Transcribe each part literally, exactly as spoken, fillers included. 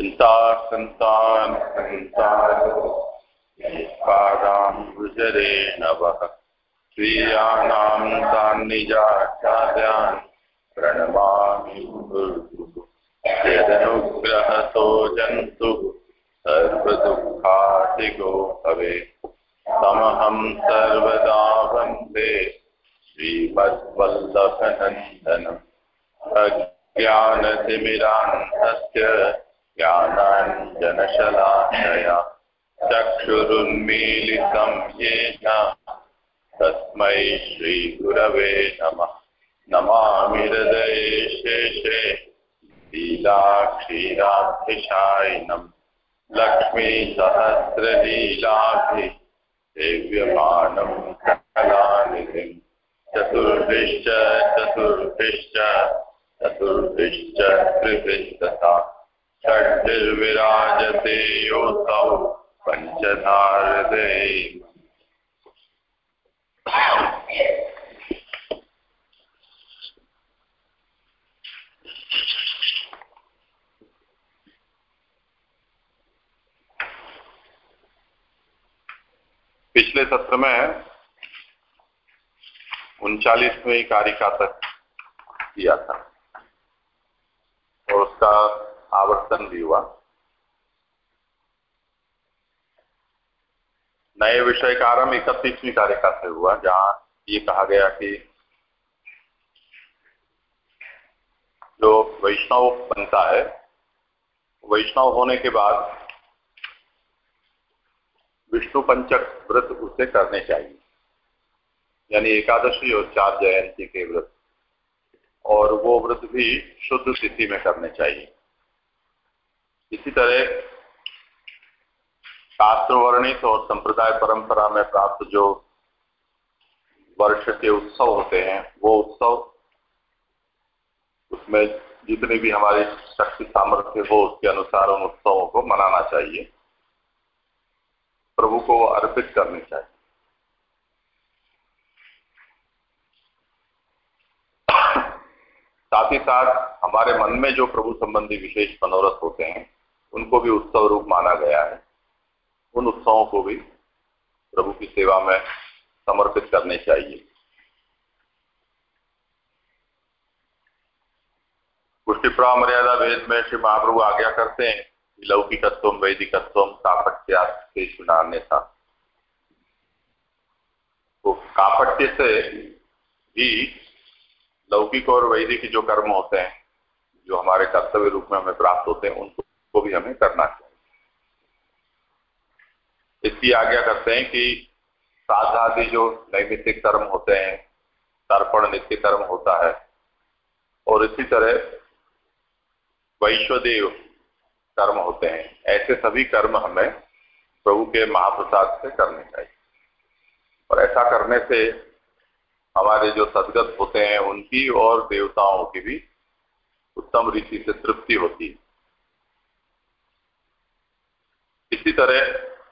चिंता संतान संतान पादाम्बुजरे नवः स्वीयानां तान्निजाचार्यान् प्रणमामि मुहुर्मुहुः। यदनुग्रहतो जन्तु सर्वदुःखादिगो भवेत् तमहं सर्वदा वन्दे श्रीमद्वल्लभनन्दनम्। अज्ञानतिमिरान्धस्य ज्ञानाञ्जनशलाकया चक्षुरुन्मीलितं येन तस्मै श्रीगुरवे नमः। नमामि हृदये शेषे लीलाक्षीराब्धिशायिनं लक्ष्मीसहस्रलीलाभि सेव्यमानं कलानिधिं। चतुर्भिश्च चतुर्भिश्च चतुर्भिश्च त्रिभिस्तथा षड्भिर्विराजते योऽसौ पञ्चधा हृदये। पिछले सत्र में उनचालीसवीं कारिका तक किया था और उसका आवर्तन भी हुआ। नए विषय का आरंभ इकतीसवीं कारिका से हुआ, जहां ये कहा गया कि जो वैष्णव बनता है, वैष्णव होने के बाद विष्णु पंचक व्रत उसे करने चाहिए, यानी एकादशी और चार जयंती के व्रत, और वो व्रत भी शुद्ध तिथि में करने चाहिए। इसी तरह शास्त्र वर्णित और संप्रदाय परंपरा में प्राप्त जो वर्ष के उत्सव होते हैं, वो उत्सव, उसमें जितनी भी हमारी शक्ति सामर्थ्य हो उसके अनुसार उन उत्सवों को मनाना चाहिए, प्रभु को अर्पित करनी चाहिए। साथ ही साथ हमारे मन में जो प्रभु संबंधी विशेष मनोरथ होते हैं, उनको भी उत्सव रूप माना गया है। उन उत्सवों को भी प्रभु की सेवा में समर्पित करने चाहिए। पुष्टि मर्यादा भेद में श्री महाप्रभु आज्ञा करते हैं कि लौकिकत्व वैदिकत्व कापट्य अन्यथा। तो कापट्य से भी लौकिक और वैदिक जो कर्म होते हैं, जो हमारे कर्तव्य रूप में हमें प्राप्त होते हैं, उनको भी हमें करना चाहिए। इसकी आज्ञा करते हैं कि साधादि जो नैमित्तिक कर्म होते हैं, तर्पण नित्य कर्म होता है, और इसी तरह वैश्वदेव कर्म होते हैं, ऐसे सभी कर्म हमें प्रभु के महाप्रसाद से करने चाहिए। और ऐसा करने से हमारे जो सदगत होते हैं उनकी और देवताओं की भी उत्तम रीति से तृप्ति होती है। इसी तरह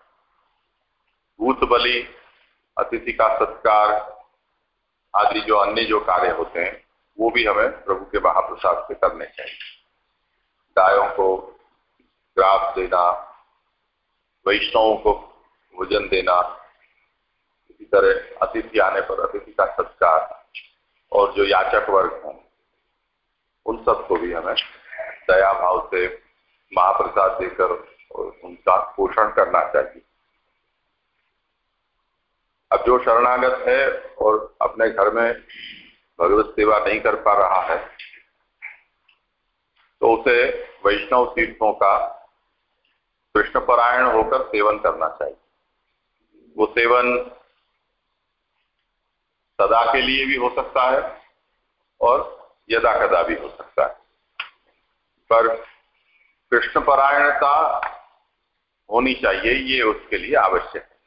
भूत बलि, अतिथि का सत्कार आदि जो अन्य जो कार्य होते हैं, वो भी हमें प्रभु के महाप्रसाद से करने चाहिए। गायों को ग्रास देना, वैष्णवों को भोजन देना, इसी तरह अतिथि आने पर अतिथि का सत्कार, और जो याचक वर्ग हैं उन सबको भी हमें दया भाव से महाप्रसाद देकर और उनका पोषण करना चाहिए। अब जो शरणागत है और अपने घर में भगवत सेवा नहीं कर पा रहा है, तो उसे वैष्णव तीर्थों का कृष्णपरायण होकर सेवन करना चाहिए। वो सेवन सदा के लिए भी हो सकता है और यदा कदा भी हो सकता है, पर कृष्णपरायणता होनी चाहिए, ये उसके लिए आवश्यक है।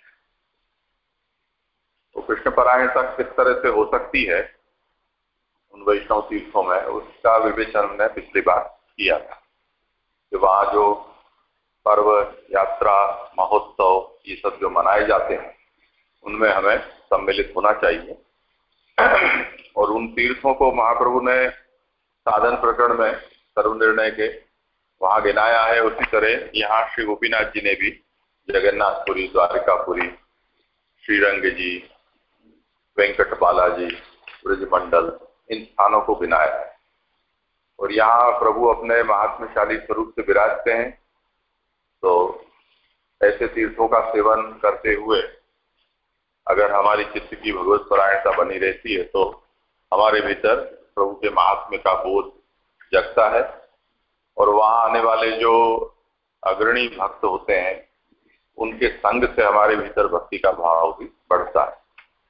तो कृष्णपरायणता किस तरह से हो सकती है उन वैष्णव तीर्थों में, उसका विवेचन हमने पिछली बार किया था कि वहाँ जो पर्व, यात्रा, महोत्सव, ये सब जो मनाए जाते हैं, उनमें हमें सम्मिलित होना चाहिए। और उन तीर्थों को महाप्रभु ने साधन प्रकरण में सर्वनिर्णय के वहां गिनाया है, उसी तरह यहाँ श्री गोपीनाथ जी ने भी जगन्नाथपुरी, द्वारिकापुरी, श्रीरंग जी, वेंकट बालाजी, ब्रजमंडल, इन स्थानों को गिनाया है। और यहाँ प्रभु अपने महात्मशाली स्वरूप से विराजते हैं। तो ऐसे तीर्थों का सेवन करते हुए अगर हमारी चित्त की भगवत परायणता बनी रहती है तो हमारे भीतर प्रभु के महात्म्य का बोध जगता है और वहां आने वाले जो अग्रणी भक्त होते हैं उनके संग से हमारे भीतर भक्ति का भाव भी बढ़ता है।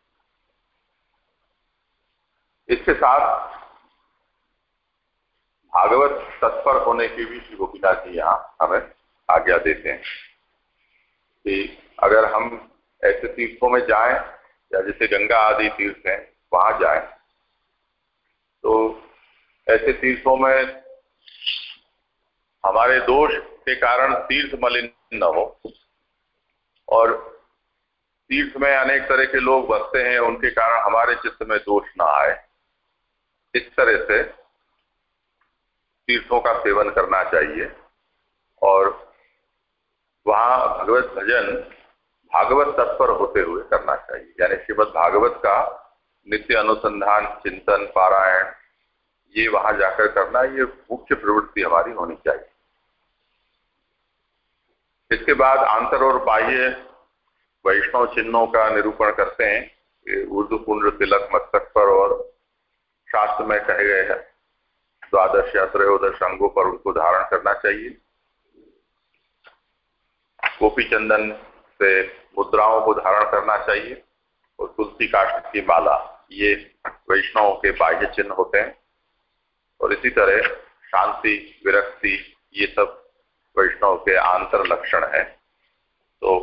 इसके साथ भागवत तत्पर होने की भी श्री गोपीनाथ जी यहाँ हमें आज्ञा देते हैं कि अगर हम ऐसे तीर्थों में जाएं या जैसे गंगा आदि तीर्थ हैं वहां जाएं तो ऐसे तीर्थों में हमारे दोष के कारण तीर्थ मलिन न हो और तीर्थ में अनेक तरह के लोग बसते हैं, उनके कारण हमारे चित्त में दोष न आए। इस तरह से तीर्थों का सेवन करना चाहिए और वहां भगवत भजन भागवत तत्पर होते हुए करना चाहिए। यानी श्रीमद् भागवत का नित्य अनुसंधान, चिंतन, पारायण ये वहां जाकर करना, ये मुख्य प्रवृत्ति हमारी होनी चाहिए। इसके बाद आंतर और बाह्य वैष्णव चिन्हों का निरूपण करते हैं। ऊर्ध्व पुंड्र तिलक मस्तक पर और शास्त्र में कहे गए हैं द्वादश या त्रयोदश अंगों पर उनको धारण करना चाहिए। गोपी चंदन से मुद्राओं को धारण करना चाहिए और तुलसी काष्ठ की माला, ये वैष्णवों के बाह्य चिन्ह होते हैं। और इसी तरह शांति, विरक्ति, ये सब वैष्णव के आंतर लक्षण है। तो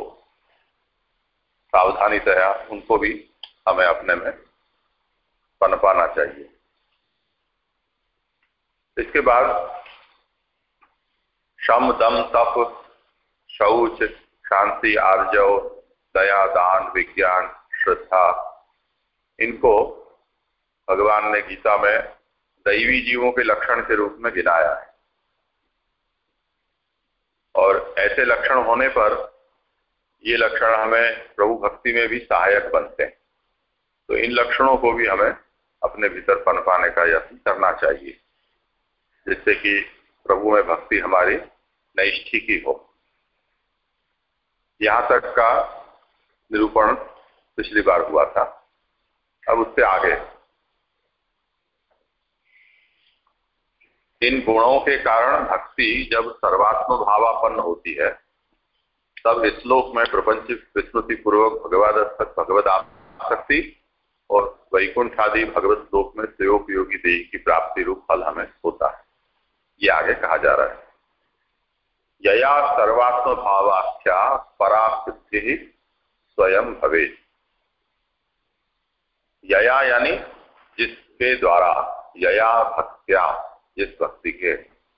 सावधानीतया उनको भी हमें अपने में पनपाना चाहिए। इसके बाद शम, दम, तप, शौच, शांति, आर्जव, दया, दान, विज्ञान, श्रद्धा, इनको भगवान ने गीता में दैवी जीवों के लक्षण के रूप में गिनाया है। और ऐसे लक्षण होने पर ये लक्षण हमें प्रभु भक्ति में भी सहायक बनते हैं। तो इन लक्षणों को भी हमें अपने भीतर पनपाने का यत्न करना चाहिए जिससे कि प्रभु में भक्ति हमारी नैष्ठिकी हो। यहां तक का निरूपण पिछली बार हुआ था। अब उससे आगे इन गुणों के कारण भक्ति जब सर्वात्म भावापन्न होती है तब इस श्लोक में प्रपंच विस्मृति पूर्वक भगवद भगवद आसक्ति और वैकुंठ आदि भगवत श्लोक में श्रेयोपयोगी देह की प्राप्ति रूप फल हमें होता है। ये आगे कहा जा रहा है। यया सर्वात्म भावाख्या परा सिद्धि स्वयं भवे। यया यानी जिसके द्वारा, यया भक्त्या, जिस भक्ति के,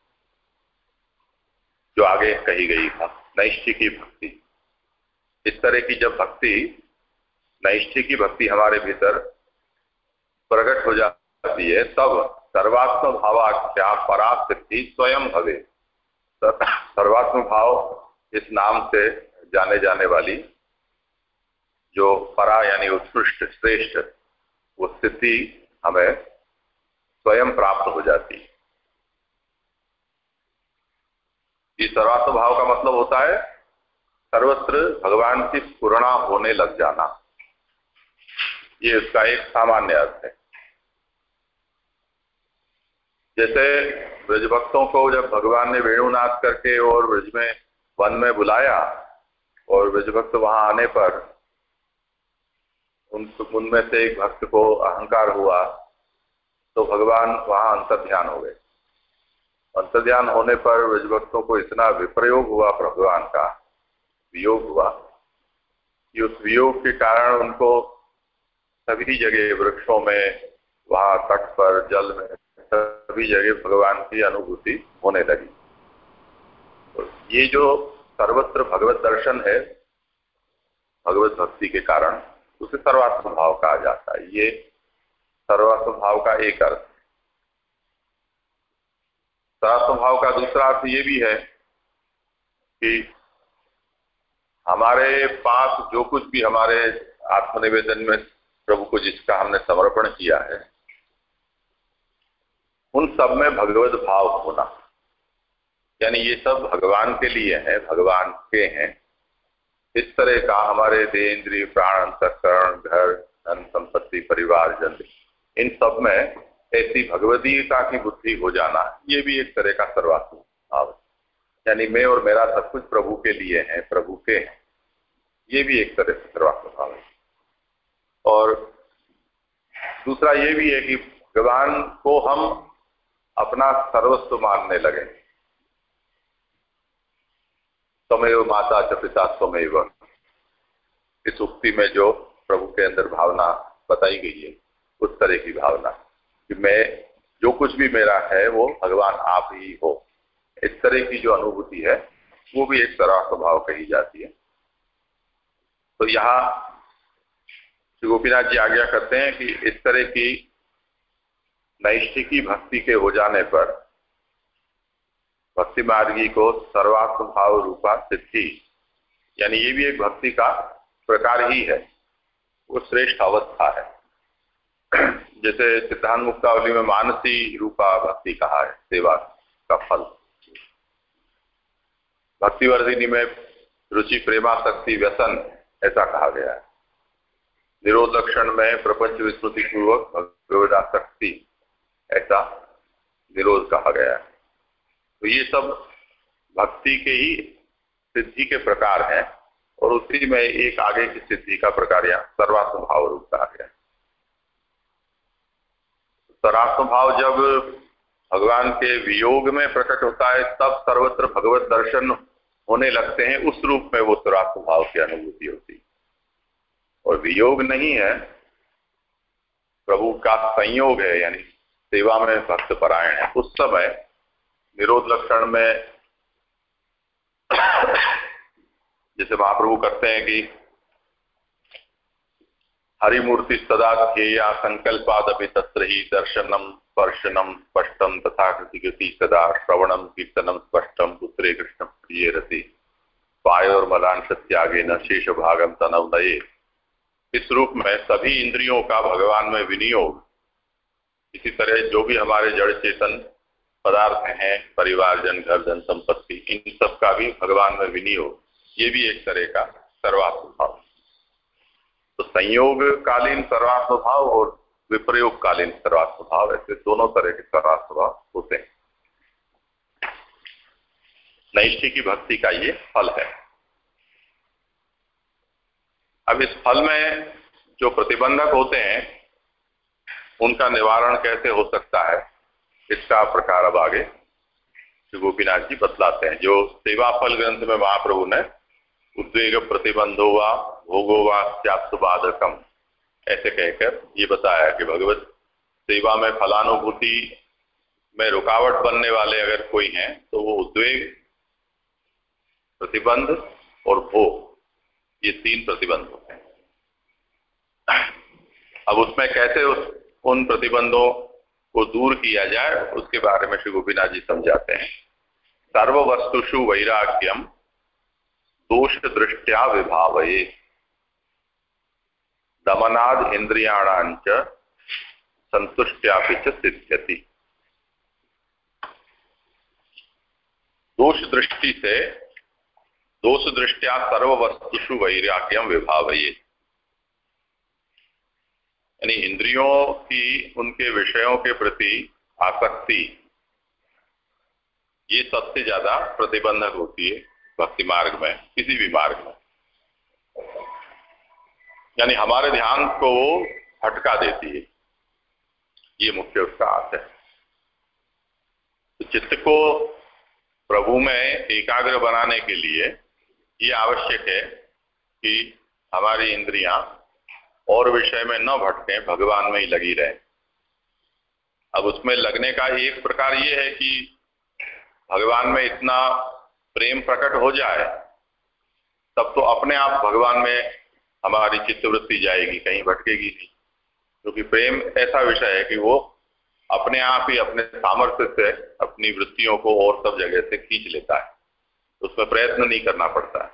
जो आगे कही गई था नैष्ठिकी भक्ति। इस तरह की जब भक्ति, नैष्ठिकी भक्ति हमारे भीतर प्रकट हो जाती है तब सर्वात्म भावाख्या परा सिद्धि स्वयं भवे। सर्वात्म भाव इस नाम से जाने जाने वाली जो परा यानी उत्कृष्ट, श्रेष्ठ, वो स्थिति हमें स्वयं प्राप्त हो जाती है। इस सर्वात्म भाव का मतलब होता है सर्वत्र भगवान की स्फुरणा होने लग जाना। ये उसका एक सामान्य अर्थ है। जैसे ब्रजभक्तों को जब भगवान ने वेणुनाद करके और ब्रज में वन में बुलाया और ब्रजभक्त वहां आने पर उन उनमें से एक भक्त को अहंकार हुआ तो भगवान वहां अंतर्ध्यान हो गए। अंतर्ध्यान होने पर ब्रजभक्तों को इतना विप्रयोग हुआ भगवान का, वियोग हुआ कि उस वियोग के कारण उनको सभी जगह, वृक्षों में, वहां तट पर, जल में, सभी जगह भगवान की अनुभूति होने लगी। तो ये जो सर्वत्र भगवत दर्शन है भगवत भक्ति के कारण, उसे सर्वात्म भाव कहा जाता है। ये सर्वात्म भाव का एक अर्थ। सरात्म भाव का दूसरा अर्थ ये भी है कि हमारे पास जो कुछ भी हमारे आत्मनिवेदन में प्रभु को जिसका हमने समर्पण किया है, उन सब में भगवत भाव होना, यानी ये सब भगवान के लिए है, भगवान के हैं। इस तरह का हमारे देह, इंद्रिय, प्राण, अंतःकरण, घर, धन, संपत्ति, परिवार, जन, इन सब में ऐसी भगवदीयता की बुद्धि हो जाना, ये भी एक तरह का सर्वात्म भाव है। यानी मैं और मेरा सब कुछ प्रभु के लिए है, प्रभु के हैं, ये भी एक तरह से सर्वात्म भाव है। और दूसरा ये भी है कि भगवान को हम अपना सर्वस्व मानने लगे। त्वमेव माता च पिता त्वमेव, इस उक्ति में जो प्रभु के अंदर भावना बताई गई है, उस तरह की भावना कि मैं, जो कुछ भी मेरा है वो भगवान आप ही हो, इस तरह की जो अनुभूति है वो भी एक सर्वात्म भाव कही जाती है। तो यहाँ श्री गोपीनाथ जी आज्ञा करते हैं कि इस तरह की नैष्ठिकी भक्ति के हो जाने पर भक्ति मार्गी को सर्वात्म भाव रूपा सिद्धि, यानी ये भी एक भक्ति का प्रकार ही है, वो श्रेष्ठ अवस्था है। जैसे सिद्धांत मुक्तावली में मानसी रूपा भक्ति कहा है, सेवा का फल। भक्तिवर्धिनी में रुचि, प्रेमासक्ति, व्यसन ऐसा कहा गया है। निरोध लक्षण में प्रपंच विस्मृति पूर्वक भगवदासक्ति, ऐसा निरोध कहा गया है। तो ये सब भक्ति के ही सिद्धि के प्रकार हैं, और उसी में एक आगे की सिद्धि का प्रकार यहाँ सर्वात्म भाव रूप कहा गया। सर्वात्म भाव जब भगवान के वियोग में प्रकट होता है, तब सर्वत्र भगवत दर्शन होने लगते हैं, उस रूप में वो सर्वात्म भाव की अनुभूति होती है। और वियोग नहीं है, प्रभु का संयोग है, यानी सेवा में भक्त परायण है। उस समय निरोध लक्षण में जैसे महाप्रभु करते हैं कि हरिमूर्ति सदा ध्येया संकल्पादपि तत्र ही दर्शनम स्पर्शनम स्पष्टम तथा कृति सदा श्रवणम कीर्तनम स्पष्टम पुत्रे कृष्ण प्रिय रति पायोर मलान सत्यागे न शेष भागम तनव नये। इस रूप में सभी इंद्रियों का भगवान में विनियोग, इसी तरह जो भी हमारे जड़ चेतन पदार्थ हैं, परिवार, जन, घर, धन, संपत्ति, इन सब का भी भगवान में विनियोग, ये भी एक तरह का सर्वात्म भाव। तो संयोग कालीन सर्वात्म भाव और विप्रयोग कालीन सर्वात्म भाव, ऐसे दोनों तरह के सर्वात्म भाव होते हैं। नैष्ठिकी भक्ति का ये फल है। अब इस फल में जो प्रतिबंधक होते हैं, उनका निवारण कैसे हो सकता है, इसका प्रकार अब आगे श्री गोपीनाथ जी बतलाते हैं। जो सेवा फल ग्रंथ में महाप्रभु ने उद्वेग प्रतिबंधो वा भोगो वा स्यात्सु बाधकम ऐसे कहकर ये बताया कि भगवत सेवा में फलानुभूति में रुकावट बनने वाले अगर कोई हैं तो वो उद्वेग, प्रतिबंध और भोग, ये तीन प्रतिबंध होते हैं। अब उसमें कैसे उस उन प्रतिबंधों को दूर किया जाए, उसके बारे में श्री गोपीनाथ जी समझाते हैं। सर्व वस्तुषु वैराग्यम दोष दृष्टिया विभावये दमनाद इंद्रियाणांच संतुष्ट्यापि च सिद्ध्यति। दोष दृष्टि से, दोष दृष्टिया सर्व वस्तुषु वैराग्यम विभावये, यानी इंद्रियों की उनके विषयों के प्रति आसक्ति, ये सबसे ज्यादा प्रतिबंधक होती है भक्ति मार्ग में, किसी भी मार्ग में। यानी हमारे ध्यान को भटका देती है, ये मुख्य उसका अर्थ है। तो चित्त को प्रभु में एकाग्र बनाने के लिए ये आवश्यक है कि हमारी इंद्रियां और विषय में न भटकें, भगवान में ही लगी रहे। अब उसमें लगने का एक प्रकार ये है कि भगवान में इतना प्रेम प्रकट हो जाए, तब तो अपने आप भगवान में हमारी चित्तवृत्ति जाएगी, कहीं भटकेगी नहीं, क्योंकि प्रेम ऐसा विषय है कि वो अपने आप ही अपने सामर्थ्य से अपनी वृत्तियों को और सब जगह से खींच लेता है, उसमें प्रयत्न नहीं करना पड़ता है।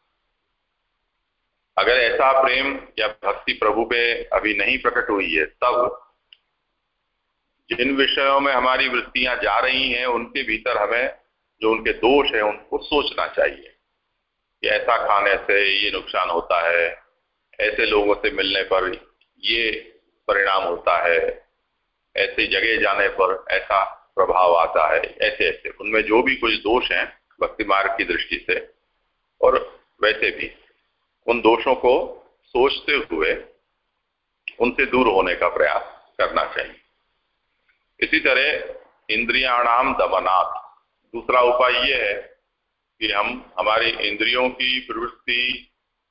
अगर ऐसा प्रेम या भक्ति प्रभु पे अभी नहीं प्रकट हुई है, तब जिन विषयों में हमारी वृत्तियां जा रही हैं उनके भीतर हमें जो उनके दोष है उनको सोचना चाहिए कि ऐसा खाने से ये नुकसान होता है, ऐसे लोगों से मिलने पर ये परिणाम होता है, ऐसी जगह जाने पर ऐसा प्रभाव आता है, ऐसे ऐसे उनमें जो भी कुछ दोष हैं भक्ति मार्ग की दृष्टि से, और वैसे भी उन दोषों को सोचते हुए उनसे दूर होने का प्रयास करना चाहिए। इसी तरह इंद्रियाणाम दमनात्, दूसरा उपाय यह है कि हम हमारी इंद्रियों की प्रवृत्ति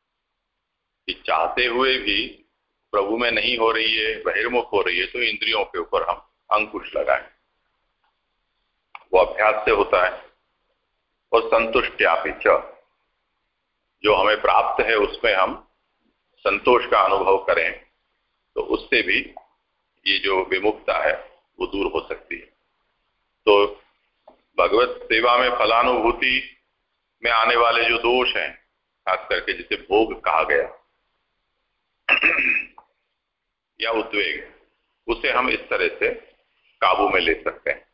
चाहते हुए भी प्रभु में नहीं हो रही है, बहिर्मुख हो रही है, तो इंद्रियों के ऊपर हम अंकुश लगाएं। वो अभ्यास से होता है। और संतुष्ट्यापि च, जो हमें प्राप्त है उसमें हम संतोष का अनुभव करें, तो उससे भी ये जो विमुखता है वो दूर हो सकती है। तो भगवत सेवा में फलानुभूति में आने वाले जो दोष हैं, खास करके जिसे भोग कहा गया या उद्वेग, उसे हम इस तरह से काबू में ले सकते हैं।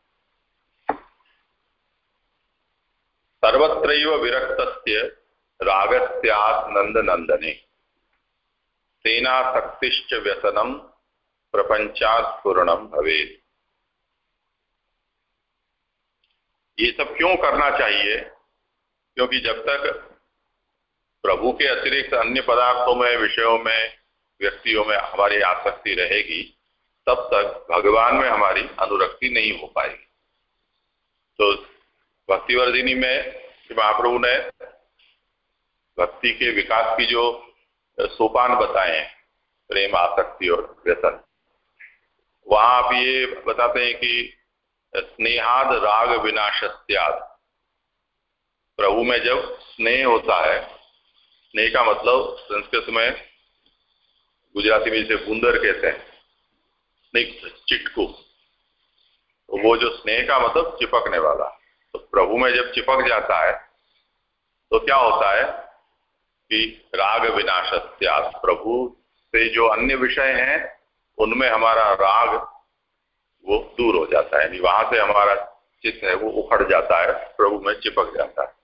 सर्वत्रैव विरक्तस्य रागस्यात् नंद नंदने तेनासक्तिश्च व्यसनम प्रपंचात् पूर्णम भवेत्। ये सब क्यों करना चाहिए? क्योंकि जब तक प्रभु के अतिरिक्त अन्य पदार्थों में, विषयों में, व्यक्तियों में हमारी आसक्ति रहेगी, तब तक भगवान में हमारी अनुरक्ति नहीं हो पाएगी। तो भक्तिवर्धिनी में महाप्रभु ने भक्ति के विकास की जो सोपान बताए हैं, प्रेम, आसक्ति और व्यसन, वहां आप ये बताते हैं कि स्नेहाद राग विनाशस्याद, प्रभु में जब स्नेह होता है, स्नेह का मतलब संस्कृत में, गुजराती में जिसे बूंदर कहते हैं, स्निग्ध, चिटकू, तो वो जो स्नेह का मतलब चिपकने वाला, तो प्रभु में जब चिपक जाता है तो क्या होता है कि राग विनाशस्यात्, प्रभु से जो अन्य विषय हैं उनमें हमारा राग वो दूर हो जाता है, यानी वहां से हमारा चित्त है वो उखड़ जाता है, प्रभु में चिपक जाता है।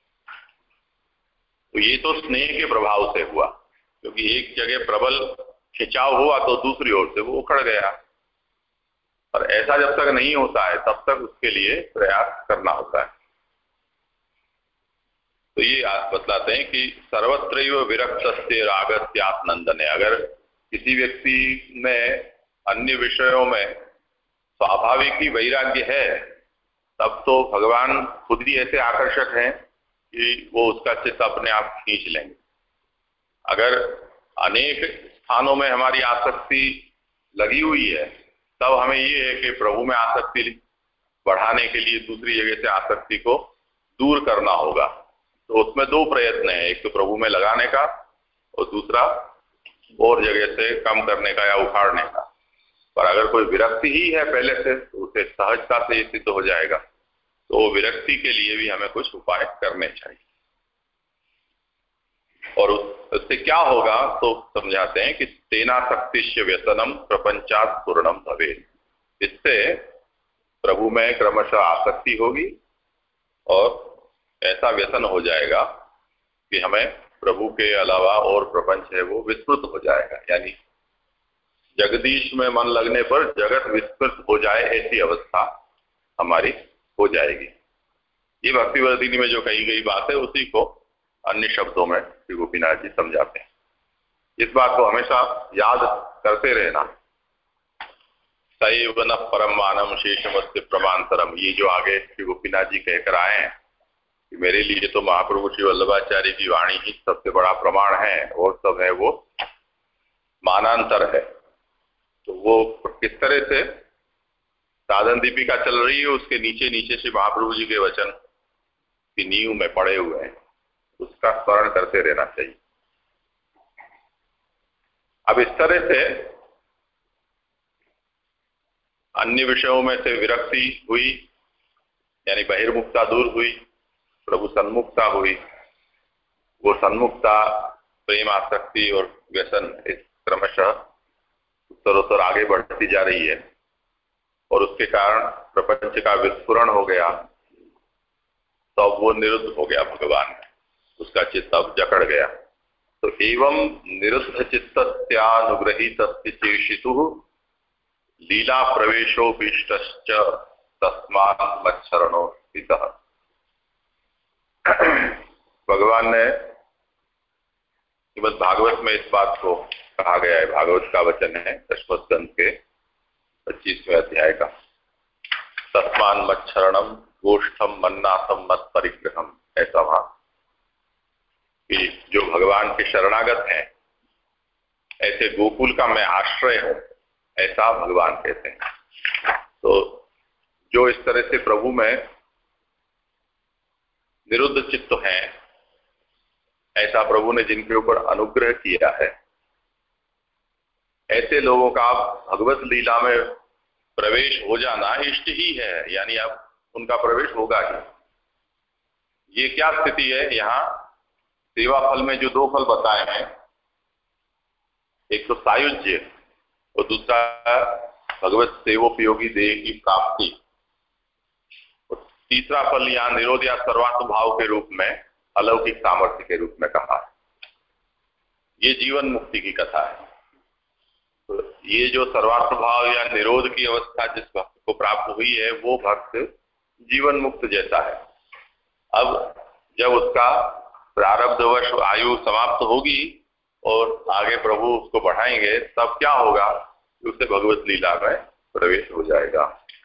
तो ये तो स्नेह के प्रभाव से हुआ, क्योंकि एक जगह प्रबल खिंचाव हुआ तो दूसरी ओर से वो उखड़ गया। और ऐसा जब तक नहीं होता है तब तक उसके लिए प्रयास करना होता है। तो ये आप बतलाते हैं कि सर्वत्रैव विरक्तस्य रागस्यात् नंदने, अगर किसी व्यक्ति में अन्य विषयों में स्वाभाविक ही वैराग्य है, तब तो भगवान खुद ही ऐसे आकर्षक हैं कि वो उसका चित्त अपने आप खींच लेंगे। अगर अनेक स्थानों में हमारी आसक्ति लगी हुई है, तब हमें ये है कि प्रभु में आसक्ति बढ़ाने के लिए दूसरी जगह से आसक्ति को दूर करना होगा। तो उसमें दो प्रयत्न है, एक तो प्रभु में लगाने का और दूसरा और जगह से कम करने का या उखाड़ने का। पर अगर कोई विरक्ति ही है पहले से, तो उसे सहजता से ये सिद्ध हो जाएगा। तो विरक्ति के लिए भी हमें कुछ उपाय करने चाहिए। और उससे क्या होगा तो समझाते हैं कि तेनासक्तिश्च व्यसनम प्रपंचात् पूर्णम भवेत्, इससे प्रभु में क्रमशः आसक्ति होगी और ऐसा व्यसन हो जाएगा कि हमें प्रभु के अलावा और प्रपंच है वो विस्मृत हो जाएगा, यानी जगदीश में मन लगने पर जगत विस्मृत हो जाए, ऐसी अवस्था हमारी हो जाएगी। ये भक्तिवर्धिनी में जो कही गई बात है उसी को अन्य शब्दों में श्री गोपीनाथ जी समझाते हैं। इस बात को हमेशा याद करते रहना। सैव न परम मानम शेषमस्य प्रमांतरम, ये जो आगे श्री गोपीनाथ जी कहकर आए हैं कि मेरे लिए तो महाप्रभु श्री वल्लभाचार्य की वाणी ही सबसे बड़ा प्रमाण है, और सब है वो मानांतर है। तो वो किस तरह से साधन दीपिका चल रही है, उसके नीचे नीचे से महाप्रभु जी के वचन की नींव में पड़े हुए हैं, उसका स्मरण करते रहना चाहिए। अब इस तरह से अन्य विषयों में से विरक्ति हुई, यानी बहिर्मुखता दूर हुई, प्रभु सन्मुखता हुई। वो सन्मुखता प्रेम, आसक्ति और व्यसन इस क्रमशः उत्तरोत्तर आगे बढ़ती जा रही है और उसके कारण प्रपंच का विस्फुरण हो गया। तो अब वो निरुद्ध हो गया भगवान में, उसका चित्त अब जकड़ गया। तो एवं निरुद्ध चित्तस्यानुग्रहित चेशितु लीला प्रवेशोपीष्टश्च तस्मात् मच्छरणो हितः। भगवान ने श्रीमद् भागवत में इस बात को कहा गया है, भागवत का वचन है दशम स्कंध के पच्चीसवें अध्याय का, तस्मान् मच्छरणम गोष्ठम मन्नासम मत परिग्रहम। ऐसा वहां कि जो भगवान के शरणागत हैं, ऐसे गोकुल का मैं आश्रय हूं, ऐसा भगवान कहते हैं। तो जो इस तरह से प्रभु में निरुद्ध चित्त हैं, ऐसा प्रभु ने जिनके ऊपर अनुग्रह किया है, ऐसे लोगों का भगवत लीला में प्रवेश हो जाना इष्ट ही है, यानी अब उनका प्रवेश होगा ही। ये क्या स्थिति है? यहाँ सेवा फल में जो दो फल बताए हैं, एक तो सायुज्य और दूसरा भगवत सेवोपयोगी देह की प्राप्ति, और तीसरा फल यहाँ निरोध या सर्वात्म भाव के रूप में अलौकिक सामर्थ्य के रूप में कहा है। ये जीवन मुक्ति की कथा है। तो ये जो सर्वात्म भाव या निरोध की अवस्था जिस भक्त को प्राप्त हुई है, वो भक्त जीवन मुक्त जैसा है। अब जब उसका प्रारब्धवश आयु समाप्त होगी और आगे प्रभु उसको बढ़ाएंगे, तब क्या होगा? उसे भगवत लीला में प्रवेश हो जाएगा।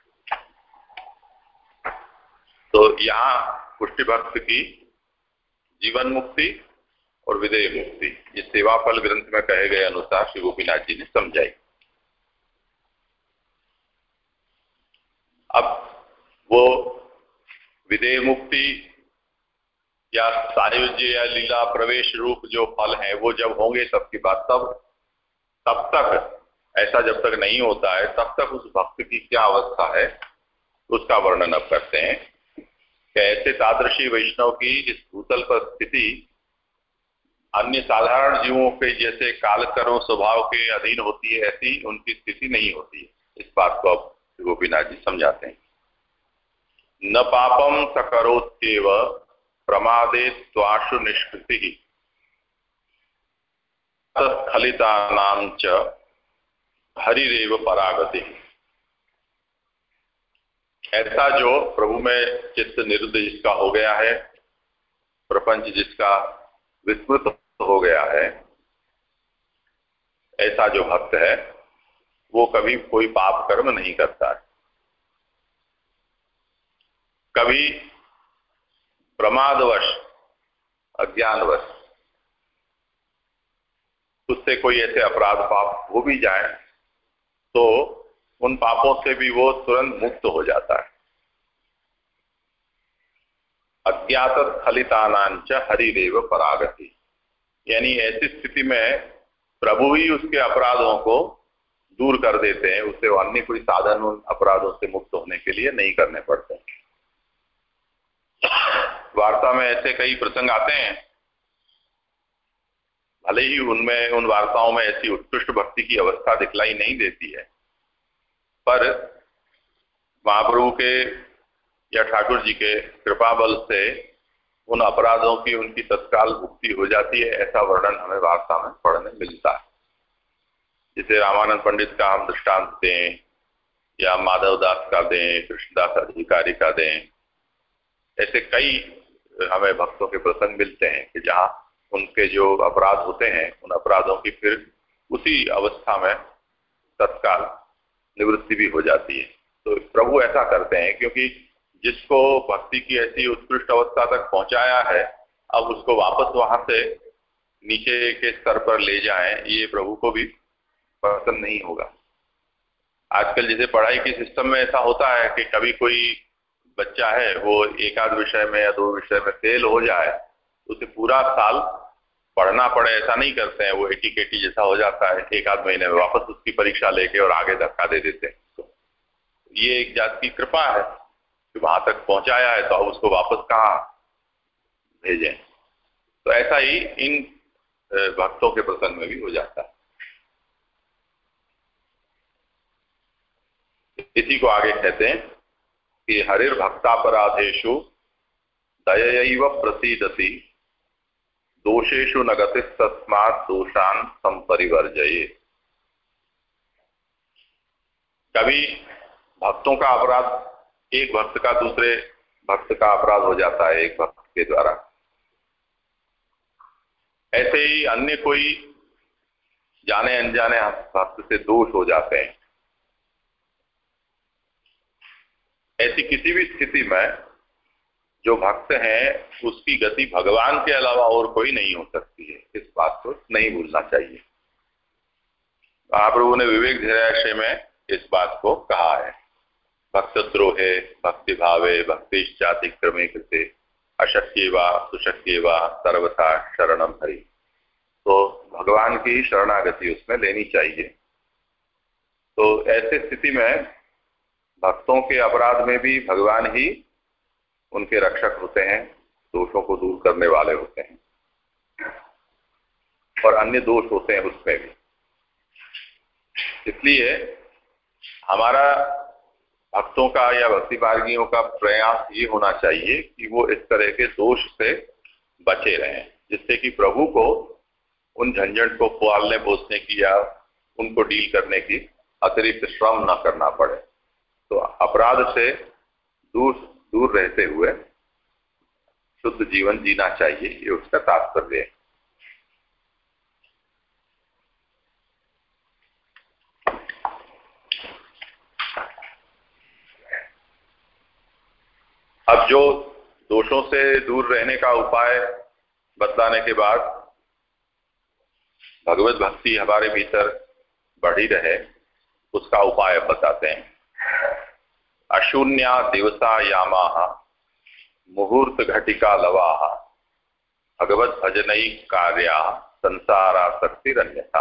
तो यहाँ पुष्टि भक्त की जीवन मुक्ति और विदेह मुक्ति इस सेवा फल ग्रंथ में कहे गए अनुसार श्री गोपीनाथ जी ने समझाई। अब वो विदेह मुक्ति या सायुज्य या लीला प्रवेश रूप जो फल है, वो जब होंगे सबकी बात, तब तब तक ऐसा जब तक नहीं होता है, तब तक उस भक्त की क्या अवस्था है उसका वर्णन अब करते हैं। ऐसे तादृशी वैष्णव की इस भूतल पर स्थिति अन्य साधारण जीवों के जैसे कालकर्म स्वभाव के अधीन होती है, ऐसी उनकी स्थिति नहीं होती है। इस बात को अब गोपीनाथ जी समझाते हैं। न पापम सकरोत्येव प्रमादे त्वाशु निष्कृति स्खलितानां च हरिरेव परागति। ऐसा जो प्रभु में चित्त निरुद्ध जिसका हो गया है, प्रपंच जिसका विस्मृत हो गया है, ऐसा जो भक्त है वो कभी कोई पाप कर्म नहीं करता है। कभी प्रमादवश, अज्ञानवश उससे कोई ऐसे अपराध पाप हो भी जाए तो उन पापों से भी वो तुरंत मुक्त हो जाता है। अज्ञात स्खलितानांच हरिरेव परागति, यानी ऐसी स्थिति में प्रभु ही उसके अपराधों को दूर कर देते हैं, उसे अन्य कोई साधन उन अपराधों से मुक्त होने के लिए नहीं करने पड़ते। वार्ता में ऐसे कई प्रसंग आते हैं, भले ही उनमें उन वार्ताओं में ऐसी उत्कृष्ट भक्ति की अवस्था दिखलाई नहीं देती है, पर महाप्रभु के या ठाकुर जी के कृपा बल से उन अपराधों की उनकी तत्काल मुक्ति हो जाती है, ऐसा वर्णन हमें वार्ता में पढ़ने मिलता है। जिसे रामानंद पंडित का हम दृष्टांत दें या माधव दास का दें, कृष्णदास अधिकारी का दें, ऐसे कई हमें भक्तों के प्रसंग मिलते हैं कि जहाँ उनके जो अपराध होते हैं, उन अपराधों की फिर उसी अवस्था में तत्काल निवृत्ति भी हो जाती है। तो प्रभु ऐसा करते हैं क्योंकि जिसको भक्ति की ऐसी उत्कृष्ट अवस्था तक पहुंचाया है, अब उसको वापस वहां से नीचे के स्तर पर ले जाएं, ये प्रभु को भी पसंद नहीं होगा। आजकल जैसे पढ़ाई के सिस्टम में ऐसा होता है कि कभी कोई बच्चा है वो एक आध विषय में या दो विषय में फेल हो जाए, उसे पूरा साल पढ़ना पड़े ऐसा नहीं करते हैं। वो एटी केटी जैसा हो जाता है, एक आध महीने में वापस उसकी परीक्षा लेके और आगे धक्का दे देते हैं। ये एक जात की कृपा है कि वहां तक पहुंचाया है, तो अब उसको वापस कहाँ भेजें। तो ऐसा ही इन भक्तों के प्रसंग में भी हो जाता है। इसी को आगे कहते हैं कि हरिर भक्तापराधेषु दयैव प्रसीदति दोषेषु न गतिस्तस्मात् दोषान् संपरिवर्जये। कभी भक्तों का अपराध, एक भक्त का दूसरे भक्त का अपराध हो जाता है एक भक्त के द्वारा, ऐसे ही अन्य कोई जाने अनजाने भक्त से दोष हो जाते हैं। ऐसी किसी भी स्थिति में जो भक्त है उसकी गति भगवान के अलावा और कोई नहीं हो सकती है, इस बात को नहीं भूलना चाहिए। महाप्रभु ने विवेक धैर्याश्रय में इस बात को कहा है, भक्त द्रोहे भक्ति भावे भक्तिश्चातिक्रमे कृते अशक्य वा सुशक्य वा सर्वथा शरणम हरि। तो भगवान की शरणागति उसमें लेनी चाहिए। तो ऐसे स्थिति में भक्तों के अपराध में भी भगवान ही उनके रक्षक होते हैं, दोषों को दूर करने वाले होते हैं, और अन्य दोष होते हैं उसमें भी। इसलिए हमारा भक्तों का या भक्ति मार्गियों का प्रयास ये होना चाहिए कि वो इस तरह के दोष से बचे रहें, जिससे कि प्रभु को उन झंझट को पालने पोसने की या उनको डील करने की अतिरिक्त श्रम न करना पड़े। तो अपराध से दूर दूर रहते हुए शुद्ध जीवन जीना चाहिए, ये उसका तात्पर्य है। अब जो दोषों से दूर रहने का उपाय बतलाने के बाद भगवत भक्ति हमारे भीतर बढ़ी रहे, उसका उपाय बताते हैं। अशून्या दिवसा यामाः मुहूर्त घटिका लवाः भगवत भजनई कार्या संसारासक्तिरन्यथा।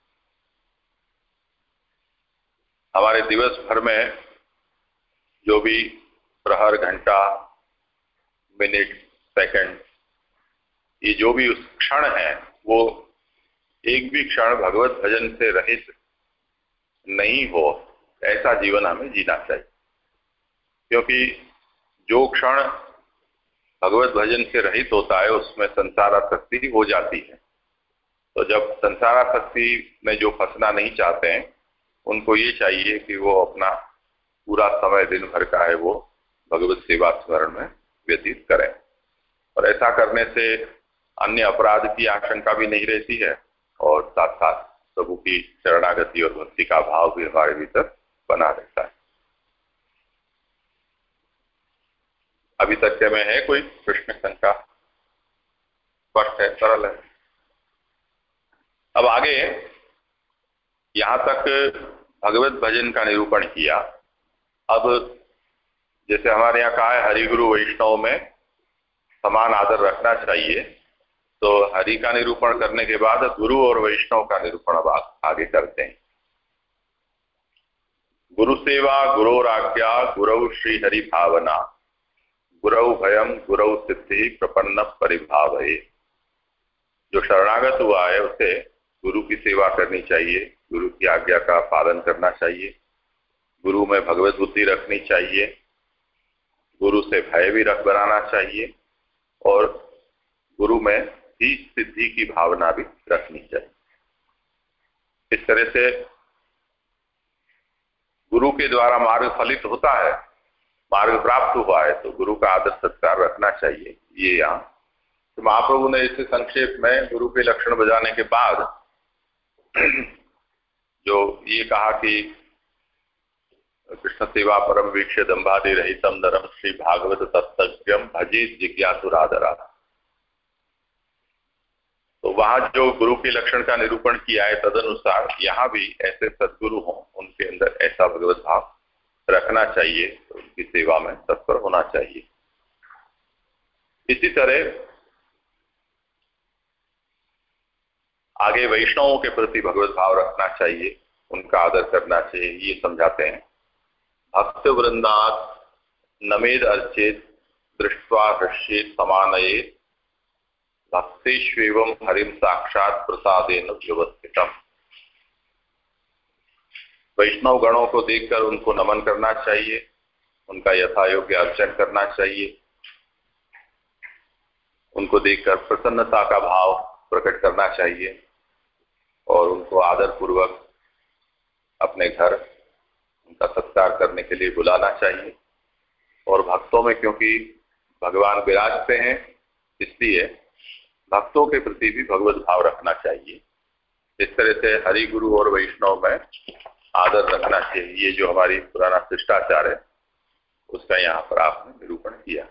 हमारे दिवस भर में जो भी प्रहर, घंटा, मिनट, सेकंड, ये जो भी उस क्षण है, वो एक भी क्षण भगवत भजन से रहित नहीं हो, ऐसा जीवन हमें जीना चाहिए। क्योंकि जो क्षण भगवत भजन से रहित होता है उसमें संसारासक्ति हो जाती है। तो जब संसारासक्ति में जो फंसना नहीं चाहते हैं, उनको ये चाहिए कि वो अपना पूरा समय दिन भर का है वो भगवत सेवा स्मरण में व्यतीत करें। और ऐसा करने से अन्य अपराध की आशंका भी नहीं रहती है, और साथ साथ प्रभु की शरणागति और भक्ति का भाव भी हमारे भीतर बना रहता है। अभी तक के में है कोई प्रश्न, शंका? स्पष्ट है, सरल है। अब आगे यहां तक भगवत भजन का निरूपण किया। अब जैसे हमारे यहाँ कहा है हरि गुरु वैष्णव में समान आदर रखना चाहिए, तो हरि का निरूपण करने के बाद गुरु और वैष्णव का निरूपण अब आगे करते हैं। गुरु सेवा गुरोराज्ञा गुरु श्री हरि भावना गुरु भयम गुरु सिद्धि प्रपन्न परिभावये। जो शरणागत हुआ है उसे गुरु की सेवा करनी चाहिए, गुरु की आज्ञा का पालन करना चाहिए, गुरु में भगवत बुद्धि रखनी चाहिए, गुरु से भय भी रख बनाना चाहिए, और गुरु में ही सिद्धि की भावना भी रखनी चाहिए। इस तरह से गुरु के द्वारा मार्ग फलित होता है, मार्ग प्राप्त हुआ है, तो गुरु का आदर सत्कार रखना चाहिए। ये यहाँ तो महाप्रभु ने इसे संक्षेप में गुरु के लक्षण बजाने के बाद जो ये कहा कि कृष्ण सेवा परम वीक्ष्य दंभादि रहितम नरम श्री भागवत तत्सज्ञम भजित जिज्ञासुरादरा। तो वहां जो गुरु के लक्षण का निरूपण किया है, तदनुसार यहाँ भी ऐसे सद्गुरु हों, उनके अंदर ऐसा भगवत भाव रखना चाहिए, तो उनकी सेवा में तत्पर होना चाहिए। इसी तरह आगे वैष्णवों के प्रति भगवत भाव रखना चाहिए, उनका आदर करना चाहिए, ये समझाते हैं। भक्त वृंदात नमेद अर्चेत दृष्ट्वा हृष्येत समानयेत भक्तेष्वेवं हरिम साक्षात प्रसादेन व्यवस्थितम्। वैष्णव गणों को देखकर उनको नमन करना चाहिए, उनका यथायोग्य अर्चन करना चाहिए, उनको देखकर प्रसन्नता का भाव प्रकट करना चाहिए और उनको आदर पूर्वक अपने घर उनका सत्कार करने के लिए बुलाना चाहिए। और भक्तों में क्योंकि भगवान विराजते हैं, इसलिए भक्तों के प्रति भी भगवत भाव रखना चाहिए। इस तरह से हरि गुरु और वैष्णव में आदर रखना चाहिए। ये जो हमारी पुराना शिष्टाचार है उसका यहाँ पर आपने निरूपण किया।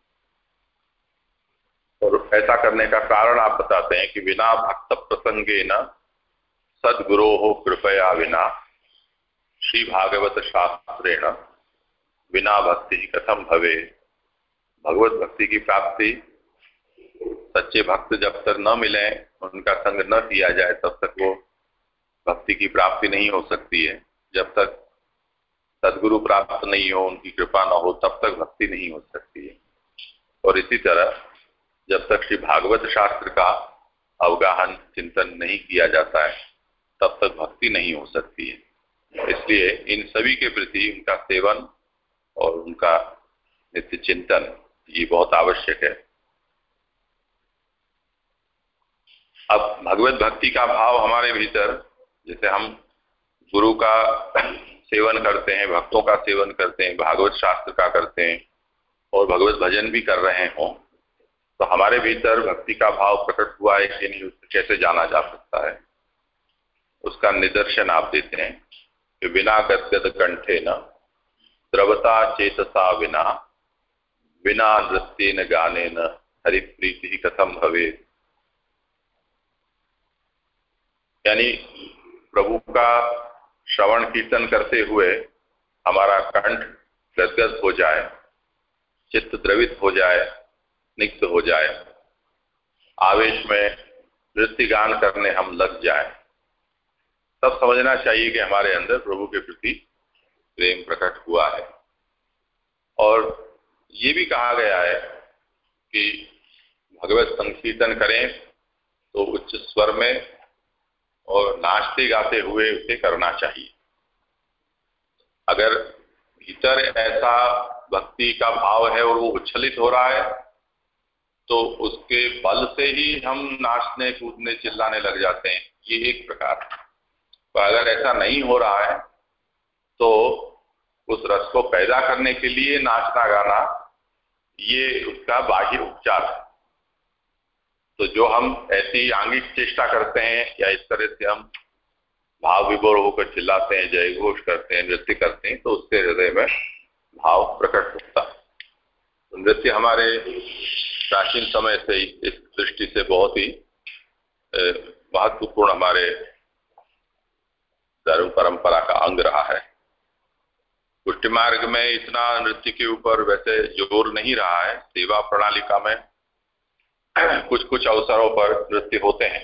और ऐसा करने का कारण आप बताते हैं कि बिना भक्त प्रसंगे न सदगुरो हो कृपया विना श्री भागवत शास्त्रेण बिना भक्ति कथम भवे। भगवत भक्ति की प्राप्ति सच्चे भक्त जब तक न मिले, उनका संग न किया जाए, तब तक वो भक्ति की प्राप्ति नहीं हो सकती है। जब तक सदगुरु प्राप्त नहीं हो, उनकी कृपा न हो, तब तक भक्ति नहीं हो सकती है। और इसी तरह जब तक श्री भागवत शास्त्र का अवगाहन चिंतन नहीं किया जाता है, तब तक भक्ति नहीं हो सकती है। इसलिए इन सभी के प्रति उनका सेवन और उनका नित्य चिंतन ये बहुत आवश्यक है। अब भगवत भक्ति का भाव हमारे भीतर, जैसे हम गुरु का सेवन करते हैं, भक्तों का सेवन करते हैं, भागवत शास्त्र का करते हैं और भगवत भजन भी कर रहे हों, तो हमारे भीतर भक्ति का भाव प्रकट हुआ है कि नहीं, उसको कैसे जाना जा सकता है? उसका निदर्शन आप देते हैं कि बिना गद्गद कंठे न द्रवता चेतसा विना बिना नृत्य न गाने न हरि प्रीति कथम भवे। यानी प्रभु का श्रवण कीर्तन करते हुए हमारा कंठ गदगद हो जाए, चित्त द्रवित हो जाए, निग्ध हो जाए, आवेश में नृत्य गान करने हम लग जाए, तब समझना चाहिए कि हमारे अंदर प्रभु के प्रति प्रेम प्रकट हुआ है। और ये भी कहा गया है कि भगवत संकीर्तन करें तो उच्च स्वर में और नाचते गाते हुए उसे करना चाहिए। अगर भीतर ऐसा भक्ति का भाव है और वो उच्छलित हो रहा है, तो उसके बल से ही हम नाचने कूदने चिल्लाने लग जाते हैं, ये एक प्रकार। तो अगर ऐसा नहीं हो रहा है तो उस रस को पैदा करने के लिए नाचना गाना ये उसका बाह्य उपचार है। तो जो हम ऐसी आंगिक चेष्टा करते हैं या इस तरह से हम भाव विभोर होकर चिल्लाते हैं, जय घोष करते हैं, नृत्य करते हैं, तो उससे हृदय में भाव प्रकट होता है। तो नृत्य हमारे प्राचीन समय से ही इस दृष्टि से बहुत ही महत्वपूर्ण हमारे धर्म परंपरा का अंग रहा है। पुष्टि मार्ग में इतना नृत्य के ऊपर वैसे जोर नहीं रहा है। सेवा प्रणालिका में कुछ कुछ अवसरों पर नृत्य होते हैं,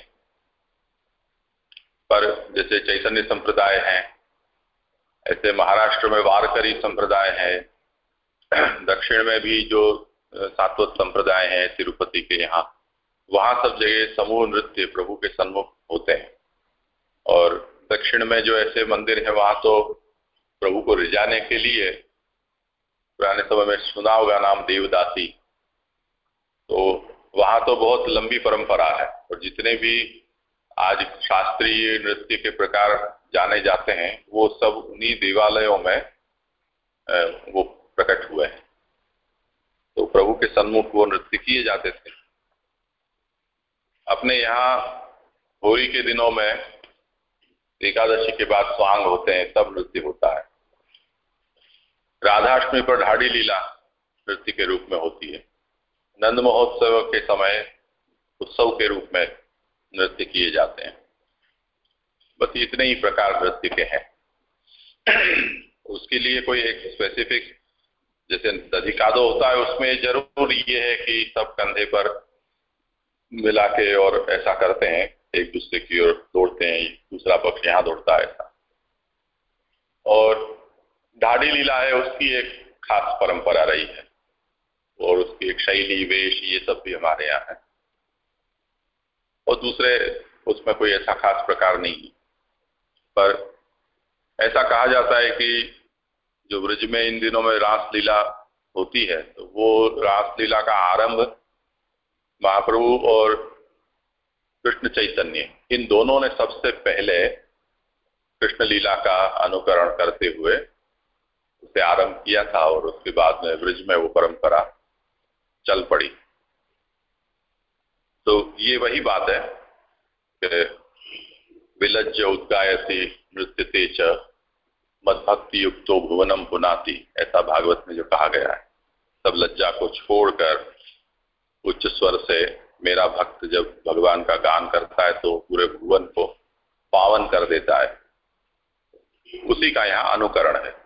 पर जैसे चैतन्य संप्रदाय है, ऐसे महाराष्ट्र में वारकरी संप्रदाय है, दक्षिण में भी जो सात्वत संप्रदाय है तिरुपति के यहाँ, वहां सब जगह समूह नृत्य प्रभु के सन्मुख होते हैं। और दक्षिण में जो ऐसे मंदिर है वहां तो प्रभु को रिझाने के लिए पुराने समय में सुना होगा नाम देवदासी, तो वहां तो बहुत लंबी परंपरा है। और जितने भी आज शास्त्रीय नृत्य के प्रकार जाने जाते हैं वो सब उन्हीं देवालयों में वो प्रकट हुए हैं। तो प्रभु के सन्मुख वो नृत्य किए जाते थे। अपने यहाँ होली के दिनों में एकादशी के बाद स्वांग होते हैं, तब नृत्य होता है। राधाष्टमी पर ढाडी लीला नृत्य के रूप में होती है। नंद महोत्सव के समय उत्सव के रूप में नृत्य किए जाते हैं। बस इतने ही प्रकार नृत्य के हैं। उसके लिए कोई एक स्पेसिफिक, जैसे दधिकादो होता है, उसमें जरूर ये है कि सब कंधे पर मिला के और ऐसा करते हैं, एक दूसरे की ओर दौड़ते हैं, दूसरा पक्ष यहाँ दौड़ता है ऐसा। और दाढ़ी लीला है उसकी एक खास परंपरा रही है और उसकी एक शैली, वेश, ये सब भी हमारे यहाँ है। और दूसरे उसमें कोई ऐसा खास प्रकार नहीं है, पर ऐसा कहा जाता है कि जो ब्रज में इन दिनों में रासलीला होती है तो वो रासलीला का आरंभ महाप्रभु और कृष्ण चैतन्य इन दोनों ने सबसे पहले कृष्ण लीला का अनुकरण करते हुए उसे आरंभ किया था और उसके बाद में ब्रज में वो परंपरा चल पड़ी। तो ये वही बात है कि विलज्ज उद्गायति नृत्यते च मदभक्ति युक्तो भुवनम पुनाति, ऐसा भागवत में जो कहा गया है। सब लज्जा को छोड़कर उच्च स्वर से मेरा भक्त जब भगवान का गान करता है तो पूरे भुवन को पावन कर देता है, उसी का यहाँ अनुकरण है।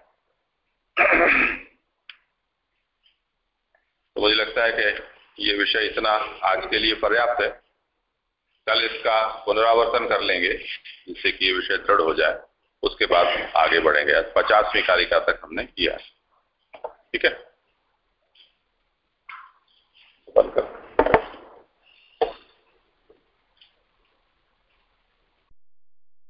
तो मुझे लगता है कि ये विषय इतना आज के लिए पर्याप्त है। कल इसका पुनरावर्तन कर लेंगे जिससे कि ये विषय दृढ़ हो जाए, उसके बाद आगे बढ़ेंगे। आज पचासवीं कारिका तक हमने किया, ठीक है।